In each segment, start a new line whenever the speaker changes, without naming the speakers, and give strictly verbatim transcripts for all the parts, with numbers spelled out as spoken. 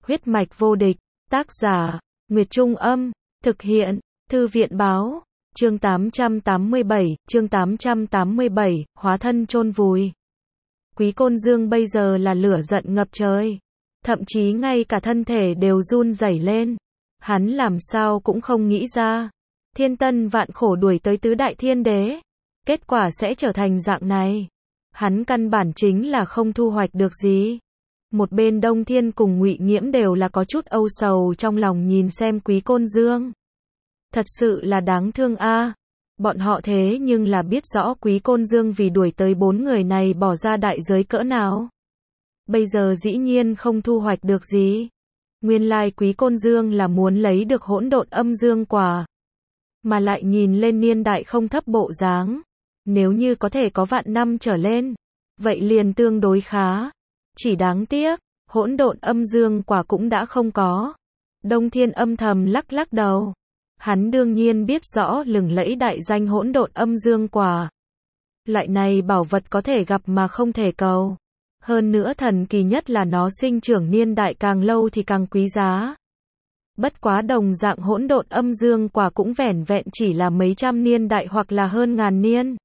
Huyết mạch vô địch, tác giả, Nguyệt Trung Âm, thực hiện, Thư viện Báo, chương tám trăm tám mươi bảy, chương tám trăm tám mươi bảy, hóa thân chôn vùi. Quý Côn Dương bây giờ là lửa giận ngập trời, thậm chí ngay cả thân thể đều run rẩy lên. Hắn làm sao cũng không nghĩ ra, thiên tân vạn khổ đuổi tới tứ đại thiên đế, kết quả sẽ trở thành dạng này. Hắn căn bản chính là không thu hoạch được gì. Một bên Đông Thiên cùng Ngụy Nghiễm đều là có chút âu sầu trong lòng nhìn xem Quý Côn Dương. Thật sự là đáng thương a. À. Bọn họ thế nhưng là biết rõ Quý Côn Dương vì đuổi tới bốn người này bỏ ra đại giới cỡ nào. Bây giờ dĩ nhiên không thu hoạch được gì. Nguyên lai Quý Côn Dương là muốn lấy được hỗn độn âm dương quả. Mà lại nhìn lên niên đại không thấp bộ dáng. Nếu như có thể có vạn năm trở lên, vậy liền tương đối khá. Chỉ đáng tiếc, hỗn độn âm dương quả cũng đã không có. Đông Thiên âm thầm lắc lắc đầu. Hắn đương nhiên biết rõ lừng lẫy đại danh hỗn độn âm dương quả. Loại này bảo vật có thể gặp mà không thể cầu. Hơn nữa thần kỳ nhất là nó sinh trưởng niên đại càng lâu thì càng quý giá. Bất quá đồng dạng hỗn độn âm dương quả cũng vẻn vẹn chỉ là mấy trăm niên đại hoặc là hơn ngàn niên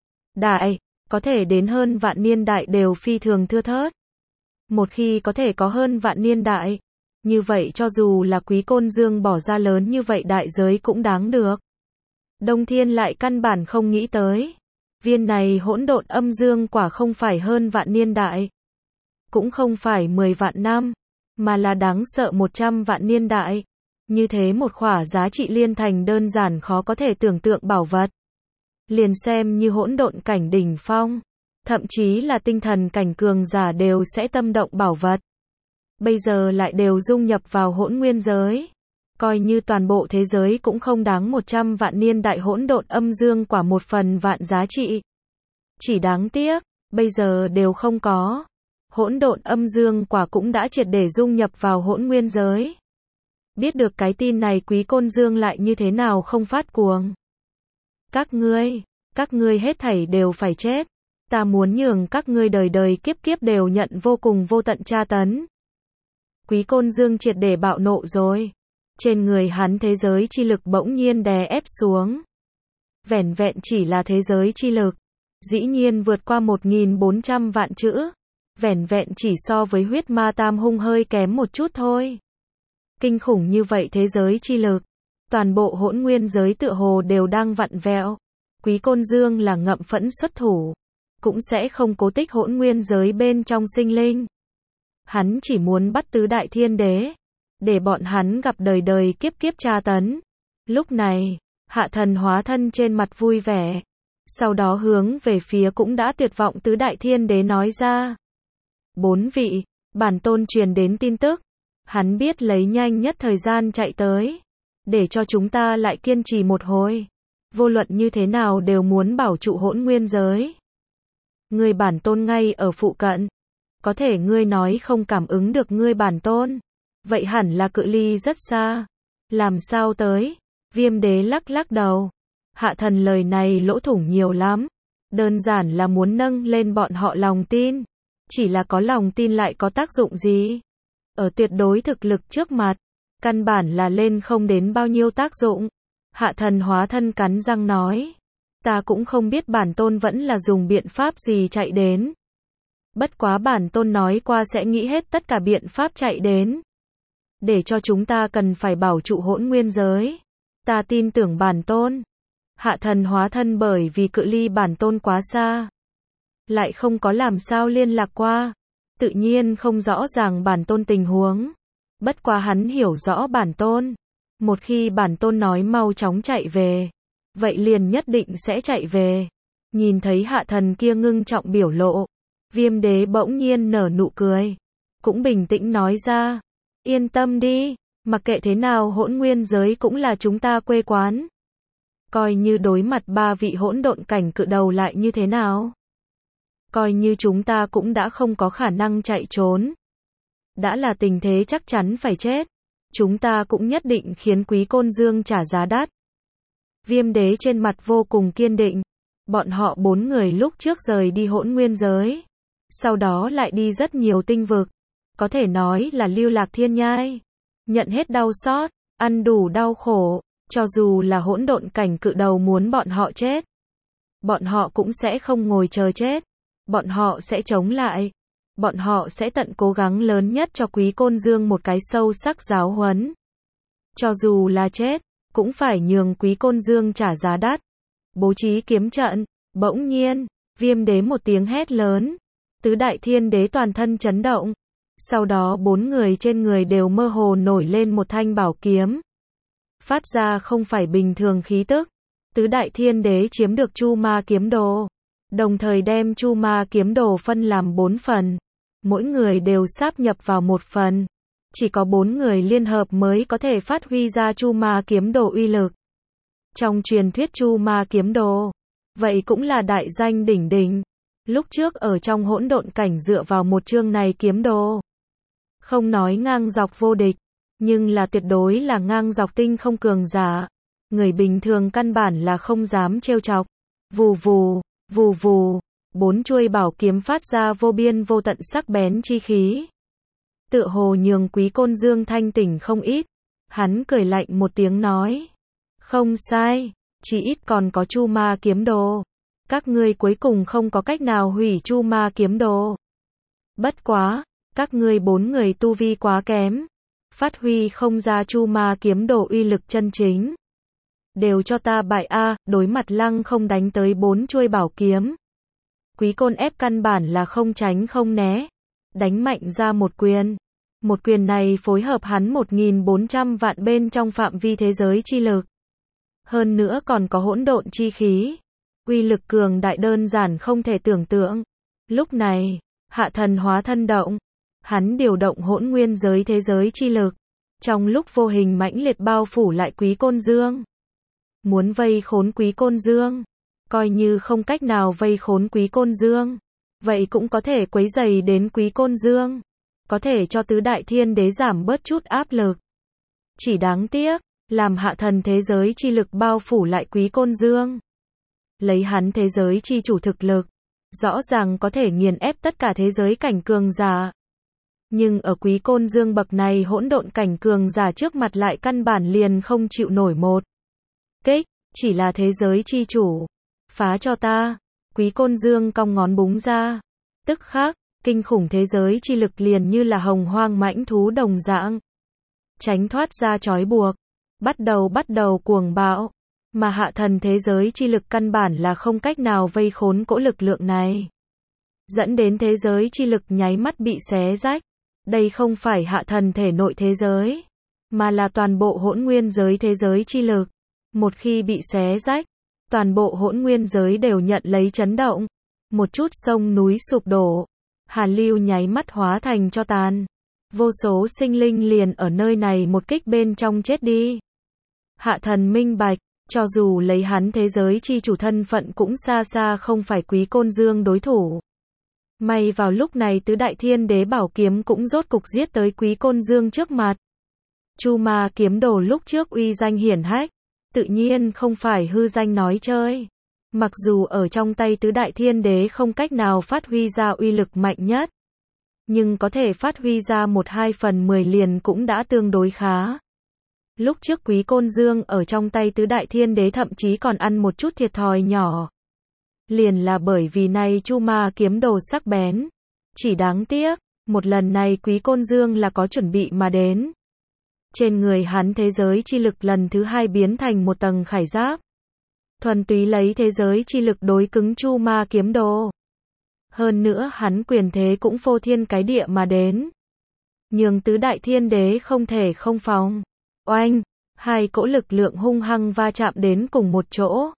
đại, có thể đến hơn vạn niên đại đều phi thường thưa thớt. Một khi có thể có hơn vạn niên đại, như vậy cho dù là Quý Côn Dương bỏ ra lớn như vậy đại giới cũng đáng được. Đông Thiên lại căn bản không nghĩ tới. Viên này hỗn độn âm dương quả không phải hơn vạn niên đại, cũng không phải mười vạn năm, mà là đáng sợ một trăm vạn niên đại. Như thế một khỏa giá trị liên thành đơn giản khó có thể tưởng tượng bảo vật. Liền xem như hỗn độn cảnh đỉnh phong, thậm chí là tinh thần cảnh cường giả đều sẽ tâm động bảo vật. Bây giờ lại đều dung nhập vào hỗn nguyên giới. Coi như toàn bộ thế giới cũng không đáng một trăm vạn niên đại hỗn độn âm dương quả một phần vạn giá trị. Chỉ đáng tiếc, bây giờ đều không có. Hỗn độn âm dương quả cũng đã triệt để dung nhập vào hỗn nguyên giới. Biết được cái tin này Quý Côn Dương lại như thế nào không phát cuồng. Các ngươi, các ngươi hết thảy đều phải chết. Ta muốn nhường các ngươi đời đời kiếp kiếp đều nhận vô cùng vô tận tra tấn. Quý Côn Dương triệt để bạo nộ rồi. Trên người hắn thế giới chi lực bỗng nhiên đè ép xuống. Vẻn vẹn chỉ là thế giới chi lực, dĩ nhiên vượt qua một nghìn bốn trăm vạn chữ. Vẻn vẹn chỉ so với huyết ma tam hung hơi kém một chút thôi. Kinh khủng như vậy thế giới chi lực. Toàn bộ hỗn nguyên giới tựa hồ đều đang vặn vẹo. Quý Côn Dương là ngậm phẫn xuất thủ, cũng sẽ không cố tích hỗn nguyên giới bên trong sinh linh. Hắn chỉ muốn bắt tứ đại thiên đế, để bọn hắn gặp đời đời kiếp kiếp tra tấn. Lúc này, Hạ Thần hóa thân trên mặt vui vẻ, sau đó hướng về phía cũng đã tuyệt vọng tứ đại thiên đế nói ra. Bốn vị, bản tôn truyền đến tin tức, hắn biết lấy nhanh nhất thời gian chạy tới, để cho chúng ta lại kiên trì một hồi. Vô luận như thế nào đều muốn bảo trụ hỗn nguyên giới. Ngươi bản tôn ngay ở phụ cận. Có thể ngươi nói không cảm ứng được ngươi bản tôn. Vậy hẳn là cự ly rất xa. Làm sao tới? Viêm đế lắc lắc đầu. Hạ Thần lời này lỗ thủng nhiều lắm. Đơn giản là muốn nâng lên bọn họ lòng tin. Chỉ là có lòng tin lại có tác dụng gì? Ở tuyệt đối thực lực trước mặt, căn bản là lên không đến bao nhiêu tác dụng. Hạ Thần hóa thân cắn răng nói. Ta cũng không biết bản tôn vẫn là dùng biện pháp gì chạy đến. Bất quá bản tôn nói qua sẽ nghĩ hết tất cả biện pháp chạy đến. Để cho chúng ta cần phải bảo trụ hỗn nguyên giới. Ta tin tưởng bản tôn. Hạ Thần hóa thân bởi vì cự ly bản tôn quá xa, lại không có làm sao liên lạc qua. Tự nhiên không rõ ràng bản tôn tình huống. Bất quá hắn hiểu rõ bản tôn. Một khi bản tôn nói mau chóng chạy về, vậy liền nhất định sẽ chạy về. Nhìn thấy Hạ Thần kia ngưng trọng biểu lộ, Viêm đế bỗng nhiên nở nụ cười, cũng bình tĩnh nói ra. Yên tâm đi, mặc kệ thế nào hỗn nguyên giới cũng là chúng ta quê quán. Coi như đối mặt ba vị hỗn độn cảnh cự đầu lại như thế nào. Coi như chúng ta cũng đã không có khả năng chạy trốn. Đã là tình thế chắc chắn phải chết. Chúng ta cũng nhất định khiến Quý Côn Dương trả giá đắt. Viêm đế trên mặt vô cùng kiên định. Bọn họ bốn người lúc trước rời đi hỗn nguyên giới, sau đó lại đi rất nhiều tinh vực. có thể nói là lưu lạc thiên nhai, nhận hết đau xót, ăn đủ đau khổ, cho dù là hỗn độn cảnh cự đầu muốn bọn họ chết, bọn họ cũng sẽ không ngồi chờ chết, bọn họ sẽ chống lại, bọn họ sẽ tận cố gắng lớn nhất cho Quý Côn Dương một cái sâu sắc giáo huấn. Cho dù là chết, cũng phải nhường Quý Côn Dương trả giá đắt. Bố trí kiếm trận, bỗng nhiên, Viêm Đế một tiếng hét lớn, tứ đại thiên đế toàn thân chấn động. Sau đó bốn người trên người đều mơ hồ nổi lên một thanh bảo kiếm. Phát ra không phải bình thường khí tức. Tứ đại thiên đế chiếm được Chu Ma kiếm đồ, đồng thời đem Chu Ma kiếm đồ phân làm bốn phần. Mỗi người đều sáp nhập vào một phần. Chỉ có bốn người liên hợp mới có thể phát huy ra Chu Ma kiếm đồ uy lực. Trong truyền thuyết Chu Ma kiếm đồ, vậy cũng là đại danh đỉnh đỉnh. Lúc trước ở trong hỗn độn cảnh dựa vào một chương này kiếm đồ, không nói ngang dọc vô địch, nhưng là tuyệt đối là ngang dọc tinh không cường giả. Người bình thường căn bản là không dám trêu chọc. Vù vù, vù vù, bốn chuôi bảo kiếm phát ra vô biên vô tận sắc bén chi khí. Tựa hồ nhường Quý Côn Dương thanh tỉnh không ít. Hắn cười lạnh một tiếng nói, không sai, chỉ ít còn có Chu Ma kiếm đồ. Các ngươi cuối cùng không có cách nào hủy Chu Ma kiếm đồ. Bất quá, các ngươi bốn người tu vi quá kém, phát huy không ra Chu Ma kiếm đồ uy lực chân chính. Đều cho ta bại a, đối mặt lăng không đánh tới bốn chuôi bảo kiếm. Quý Côn ép căn bản là không tránh không né, đánh mạnh ra một quyền. Một quyền này phối hợp hắn một nghìn bốn trăm vạn bên trong phạm vi thế giới chi lực. Hơn nữa còn có hỗn độn chi khí. Uy lực cường đại đơn giản không thể tưởng tượng. Lúc này, Hạ Thần hóa thân động. Hắn điều động hỗn nguyên giới thế giới chi lực. Trong lúc vô hình mãnh liệt bao phủ lại Quý Côn Dương. Muốn vây khốn Quý Côn Dương. Coi như không cách nào vây khốn Quý Côn Dương, vậy cũng có thể quấy rầy đến Quý Côn Dương. Có thể cho tứ đại thiên đế giảm bớt chút áp lực. Chỉ đáng tiếc, làm Hạ Thần thế giới chi lực bao phủ lại Quý Côn Dương. Lấy hắn thế giới chi chủ thực lực, rõ ràng có thể nghiền ép tất cả thế giới cảnh cường giả. Nhưng ở Quý Côn Dương bậc này hỗn độn cảnh cường giả trước mặt lại căn bản liền không chịu nổi một kích, chỉ là thế giới chi chủ. Phá cho ta. Quý Côn Dương cong ngón búng ra. Tức khắc, kinh khủng thế giới chi lực liền như là hồng hoang mãnh thú đồng dạng. Tránh thoát ra trói buộc. Bắt đầu bắt đầu cuồng bạo. Mà Hạ Thần thế giới chi lực căn bản là không cách nào vây khốn cỗ lực lượng này. Dẫn đến thế giới chi lực nháy mắt bị xé rách. Đây không phải Hạ Thần thể nội thế giới, mà là toàn bộ hỗn nguyên giới thế giới chi lực. Một khi bị xé rách, toàn bộ hỗn nguyên giới đều nhận lấy chấn động. Một chút sông núi sụp đổ. Hàn lưu nháy mắt hóa thành tro tàn. Vô số sinh linh liền ở nơi này một kích bên trong chết đi. Hạ Thần minh bạch, cho dù lấy hắn thế giới chi chủ thân phận cũng xa xa không phải Quý Côn Dương đối thủ. May vào lúc này tứ đại thiên đế bảo kiếm cũng rốt cục giết tới Quý Côn Dương trước mặt. Chu Ma kiếm đồ lúc trước uy danh hiển hách, tự nhiên không phải hư danh nói chơi. Mặc dù ở trong tay tứ đại thiên đế không cách nào phát huy ra uy lực mạnh nhất, nhưng có thể phát huy ra một hai phần mười liền cũng đã tương đối khá. Lúc trước Quý Côn Dương ở trong tay tứ đại thiên đế thậm chí còn ăn một chút thiệt thòi nhỏ. Liền là bởi vì này Chu Ma kiếm đồ sắc bén. Chỉ đáng tiếc, một lần này Quý Côn Dương là có chuẩn bị mà đến. Trên người hắn thế giới chi lực lần thứ hai biến thành một tầng khải giáp. Thuần túy lấy thế giới chi lực đối cứng Chu Ma kiếm đồ. Hơn nữa hắn quyền thế cũng phô thiên cái địa mà đến. Nhường tứ đại thiên đế không thể không phòng. Oanh, hai cỗ lực lượng hung hăng va chạm đến cùng một chỗ.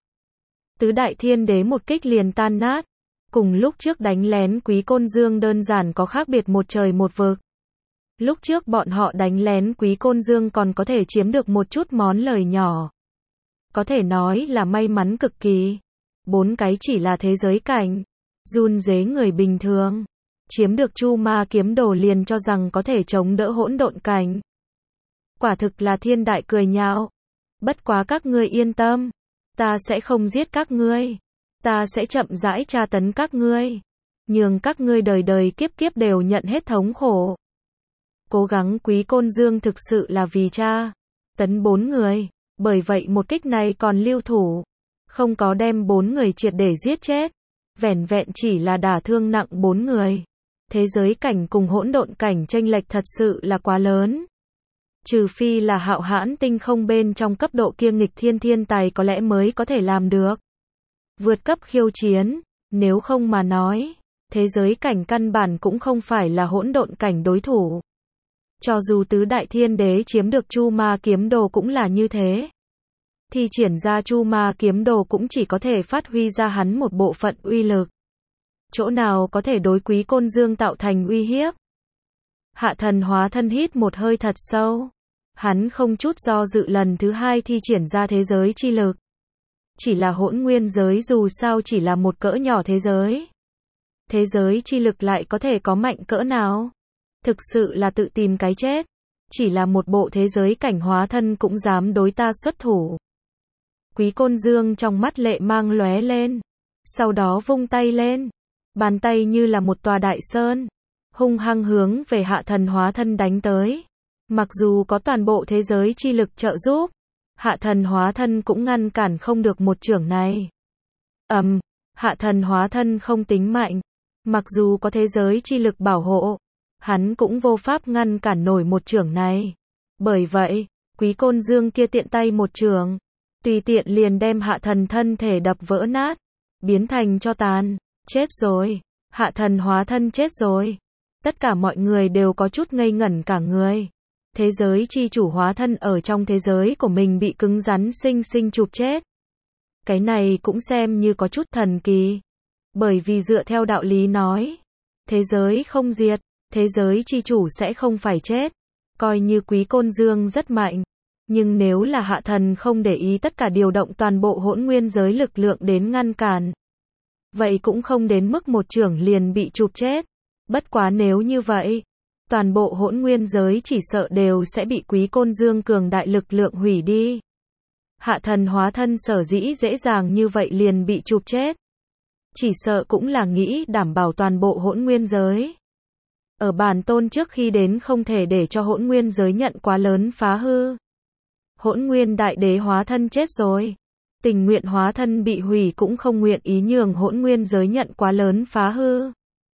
Tứ đại thiên đế một kích liền tan nát. Cùng lúc trước đánh lén Quý Côn Dương đơn giản có khác biệt một trời một vực. Lúc trước bọn họ đánh lén Quý Côn Dương còn có thể chiếm được một chút món lời nhỏ. Có thể nói là may mắn cực kỳ. Bốn cái chỉ là thế giới cảnh. Run rế người bình thường. Chiếm được Chu Ma kiếm đồ liền cho rằng có thể chống đỡ hỗn độn cảnh. Quả thực là thiên đại cười nhạo. Bất quá các ngươi yên tâm. Ta sẽ không giết các ngươi. Ta sẽ chậm rãi tra tấn các ngươi. Nhường các ngươi đời đời kiếp kiếp đều nhận hết thống khổ. Cố gắng Quý Côn Dương thực sự là vì cha tấn bốn người, bởi vậy một kích này còn lưu thủ, không có đem bốn người triệt để giết chết, vẻn vẹn chỉ là đả thương nặng bốn người. Thế giới cảnh cùng hỗn độn cảnh chênh lệch thật sự là quá lớn. Trừ phi là hạo hãn tinh không bên trong cấp độ kia nghịch thiên thiên tài có lẽ mới có thể làm được. Vượt cấp khiêu chiến, nếu không mà nói, thế giới cảnh căn bản cũng không phải là hỗn độn cảnh đối thủ. Cho dù tứ đại thiên đế chiếm được Chu Ma kiếm đồ cũng là như thế. Thì triển ra Chu Ma kiếm đồ cũng chỉ có thể phát huy ra hắn một bộ phận uy lực. Chỗ nào có thể đối Quý Côn Dương tạo thành uy hiếp. Hạ thần hóa thân hít một hơi thật sâu. Hắn không chút do dự lần thứ hai thi triển ra thế giới chi lực. Chỉ là hỗn nguyên giới dù sao chỉ là một cỡ nhỏ thế giới. Thế giới chi lực lại có thể có mạnh cỡ nào? Thực sự là tự tìm cái chết. Chỉ là một bộ thế giới cảnh hóa thân cũng dám đối ta xuất thủ. Quý Côn Dương trong mắt lệ mang lóe lên. Sau đó vung tay lên. Bàn tay như là một tòa đại sơn. Hung hăng hướng về hạ thần hóa thân đánh tới. Mặc dù có toàn bộ thế giới chi lực trợ giúp, hạ thần hóa thân cũng ngăn cản không được một chưởng này. Ầm, um, hạ thần hóa thân không tính mạnh. Mặc dù có thế giới chi lực bảo hộ, hắn cũng vô pháp ngăn cản nổi một chưởng này. Bởi vậy, Quý Côn Dương kia tiện tay một chưởng, tùy tiện liền đem hạ thần thân thể đập vỡ nát, biến thành tro tàn. Chết rồi, hạ thần hóa thân chết rồi. Tất cả mọi người đều có chút ngây ngẩn cả người. Thế giới chi chủ hóa thân ở trong thế giới của mình bị cứng rắn sinh sinh chụp chết. Cái này cũng xem như có chút thần kỳ. Bởi vì dựa theo đạo lý nói, thế giới không diệt, thế giới chi chủ sẽ không phải chết. Coi như Quý Côn Dương rất mạnh. Nhưng nếu là hạ thần không để ý tất cả điều động toàn bộ hỗn nguyên giới lực lượng đến ngăn cản, vậy cũng không đến mức một chưởng liền bị chụp chết. Bất quá nếu như vậy, toàn bộ hỗn nguyên giới chỉ sợ đều sẽ bị Quý Côn Dương cường đại lực lượng hủy đi. Hạ thần hóa thân sở dĩ dễ dàng như vậy liền bị chụp chết. Chỉ sợ cũng là nghĩ đảm bảo toàn bộ hỗn nguyên giới. Ở bản tôn trước khi đến không thể để cho hỗn nguyên giới nhận quá lớn phá hư. Hỗn nguyên đại đế hóa thân chết rồi. Tình nguyện hóa thân bị hủy cũng không nguyện ý nhường hỗn nguyên giới nhận quá lớn phá hư.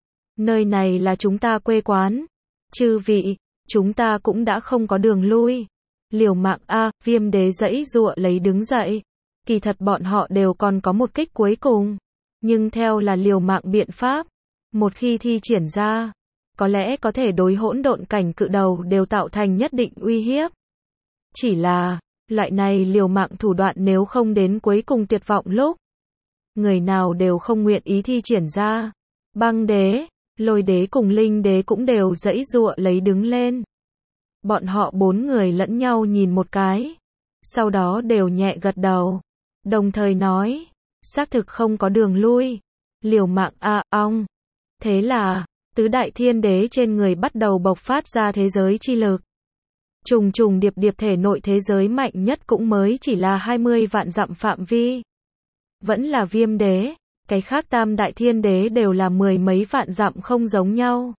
Nơi này là chúng ta quê quán. Chư vị, chúng ta cũng đã không có đường lui. Liều mạng a, Viêm đế giãy giụa lấy đứng dậy. Kỳ thật bọn họ đều còn có một kích cuối cùng. Nhưng theo là liều mạng biện pháp, một khi thi triển ra, có lẽ có thể đối hỗn độn cảnh cự đầu đều tạo thành nhất định uy hiếp. Chỉ là, loại này liều mạng thủ đoạn nếu không đến cuối cùng tuyệt vọng lúc, người nào đều không nguyện ý thi triển ra. Băng đế, Lôi đế cùng Linh đế cũng đều giãy giụa lấy đứng lên. Bọn họ bốn người lẫn nhau nhìn một cái, sau đó đều nhẹ gật đầu, đồng thời nói, xác thực không có đường lui, liều mạng a, ong. Thế là, tứ đại thiên đế trên người bắt đầu bộc phát ra thế giới chi lực. Trùng trùng điệp điệp thể nội thế giới mạnh nhất cũng mới chỉ là hai mươi vạn dặm phạm vi. Vẫn là Viêm đế, cái khác tam đại thiên đế đều là mười mấy vạn dặm không giống nhau.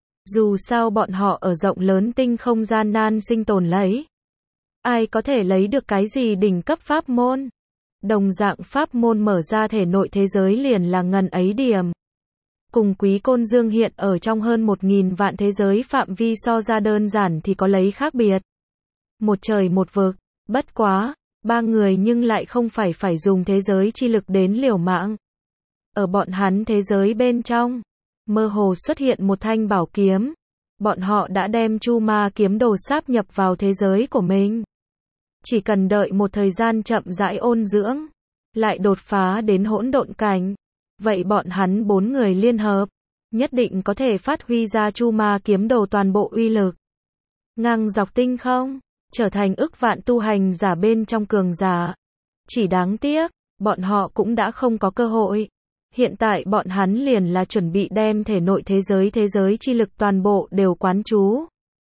Dù sao bọn họ ở rộng lớn tinh không gian nan sinh tồn lấy. Ai có thể lấy được cái gì đỉnh cấp pháp môn? Đồng dạng pháp môn mở ra thể nội thế giới liền là ngần ấy điểm. Cùng Quý Côn Dương hiện ở trong hơn một nghìn vạn thế giới phạm vi so ra đơn giản thì có lấy khác biệt. Một trời một vực, bất quá, ba người nhưng lại không phải phải dùng thế giới chi lực đến liều mạng. Ở bọn hắn thế giới bên trong, mơ hồ xuất hiện một thanh bảo kiếm. Bọn họ đã đem Chu Ma kiếm đồ sáp nhập vào thế giới của mình. Chỉ cần đợi một thời gian chậm rãi ôn dưỡng, lại đột phá đến hỗn độn cảnh. Vậy bọn hắn bốn người liên hợp, nhất định có thể phát huy ra Chu Ma kiếm đồ toàn bộ uy lực. Ngang dọc tinh không, trở thành ức vạn tu hành giả bên trong cường giả. Chỉ đáng tiếc, bọn họ cũng đã không có cơ hội. Hiện tại bọn hắn liền là chuẩn bị đem thể nội thế giới thế giới chi lực toàn bộ đều quán trú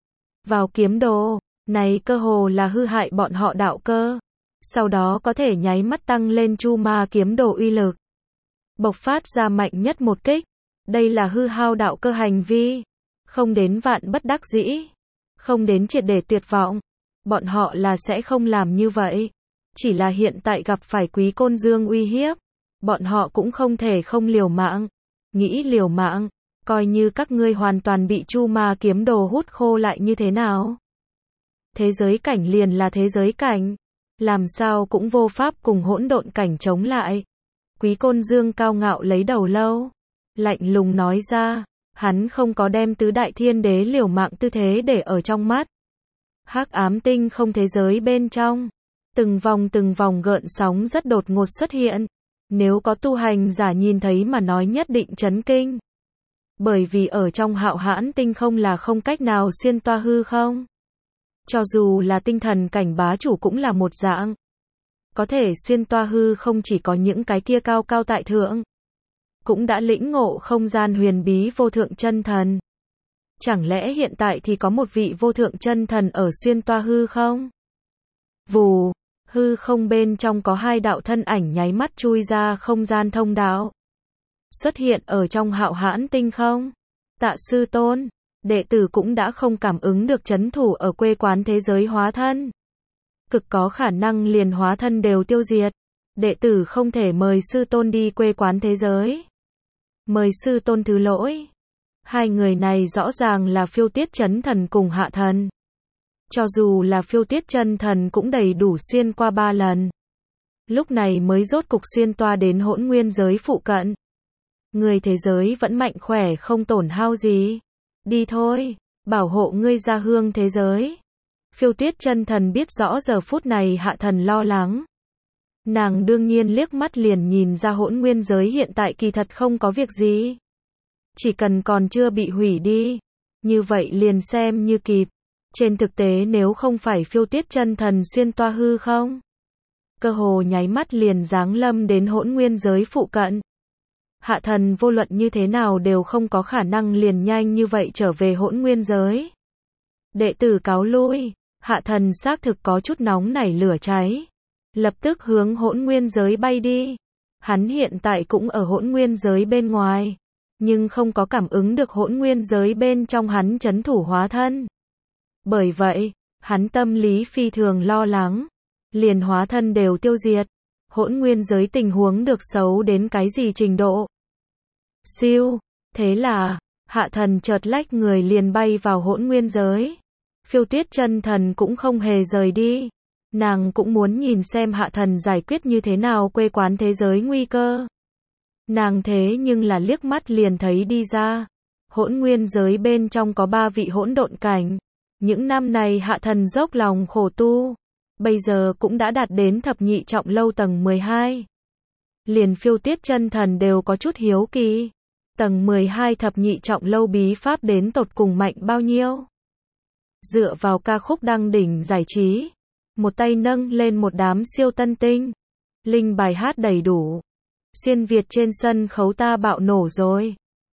vào kiếm đồ, này cơ hồ là hư hại bọn họ đạo cơ. Sau đó có thể nháy mắt tăng lên Chu Ma kiếm đồ uy lực. Bộc phát ra mạnh nhất một kích. Đây là hư hao đạo cơ hành vi. Không đến vạn bất đắc dĩ. Không đến triệt để tuyệt vọng. Bọn họ là sẽ không làm như vậy. Chỉ là hiện tại gặp phải Quý Côn Dương uy hiếp. Bọn họ cũng không thể không liều mạng. Nghĩ liều mạng, coi như các ngươi hoàn toàn bị Chu Ma kiếm đồ hút khô lại như thế nào. Thế giới cảnh liền là thế giới cảnh. Làm sao cũng vô pháp cùng hỗn độn cảnh chống lại. Quý Côn Dương cao ngạo lấy đầu lâu. Lạnh lùng nói ra. Hắn không có đem tứ đại thiên đế liều mạng tư thế để ở trong mắt. Hắc ám tinh không thế giới bên trong. Từng vòng từng vòng gợn sóng rất đột ngột xuất hiện. Nếu có tu hành giả nhìn thấy mà nói nhất định chấn kinh. Bởi vì ở trong hạo hãn tinh không là không cách nào xuyên toa hư không. Cho dù là tinh thần cảnh bá chủ cũng là một dạng. Có thể xuyên toa hư không chỉ có những cái kia cao cao tại thượng. Cũng đã lĩnh ngộ không gian huyền bí vô thượng chân thần. Chẳng lẽ hiện tại thì có một vị vô thượng chân thần ở xuyên toa hư không? Vù, hư không bên trong có hai đạo thân ảnh nháy mắt chui ra không gian thông đạo. Xuất hiện ở trong hạo hãn tinh không. Tạ sư tôn, đệ tử cũng đã không cảm ứng được chấn thủ ở quê quán thế giới hóa thân. Cực có khả năng liền hóa thân đều tiêu diệt. Đệ tử không thể mời sư tôn đi quê quán thế giới. Mời sư tôn thứ lỗi. Hai người này rõ ràng là Phiêu Tuyết Chấn Thần cùng Hạ Thần. Cho dù là Phiêu Tuyết Chân Thần cũng đầy đủ xuyên qua ba lần. Lúc này mới rốt cục xuyên toa đến hỗn nguyên giới phụ cận. Người thế giới vẫn mạnh khỏe không tổn hao gì. Đi thôi, bảo hộ ngươi ra hương thế giới. Phiêu Tuyết Chân Thần biết rõ giờ phút này Hạ Thần lo lắng. Nàng đương nhiên liếc mắt liền nhìn ra hỗn nguyên giới hiện tại kỳ thật không có việc gì. Chỉ cần còn chưa bị hủy đi. Như vậy liền xem như kịp. Trên thực tế nếu không phải Phiêu Tuyết Chân Thần xuyên toa hư không. Cơ hồ nháy mắt liền giáng lâm đến hỗn nguyên giới phụ cận. Hạ Thần vô luận như thế nào đều không có khả năng liền nhanh như vậy trở về hỗn nguyên giới. Đệ tử cáo lui. Hạ Thần xác thực có chút nóng nảy lửa cháy. Lập tức hướng hỗn nguyên giới bay đi. Hắn hiện tại cũng ở hỗn nguyên giới bên ngoài. Nhưng không có cảm ứng được hỗn nguyên giới bên trong hắn chấn thủ hóa thân. Bởi vậy, hắn tâm lý phi thường lo lắng. Liền hóa thân đều tiêu diệt. Hỗn nguyên giới tình huống được xấu đến cái gì trình độ. Siêu. Thế là, Hạ Thần chợt lách người liền bay vào hỗn nguyên giới. Phiêu Tuyết Chân Thần cũng không hề rời đi. Nàng cũng muốn nhìn xem Hạ Thần giải quyết như thế nào quê quán thế giới nguy cơ. Nàng thế nhưng là liếc mắt liền thấy đi ra. Hỗn nguyên giới bên trong có ba vị hỗn độn cảnh. Những năm này Hạ Thần dốc lòng khổ tu. Bây giờ cũng đã đạt đến thập nhị trọng lâu tầng mười hai. Liền Phiêu Tuyết Chân Thần đều có chút hiếu kỳ. Tầng mười hai thập nhị trọng lâu bí pháp đến tột cùng mạnh bao nhiêu? Dựa vào ca khúc đăng đỉnh giải trí. Một tay nâng lên một đám siêu tân tinh. Linh bài hát đầy đủ. Xuyên Việt trên sân khấu ta bạo nổ rồi.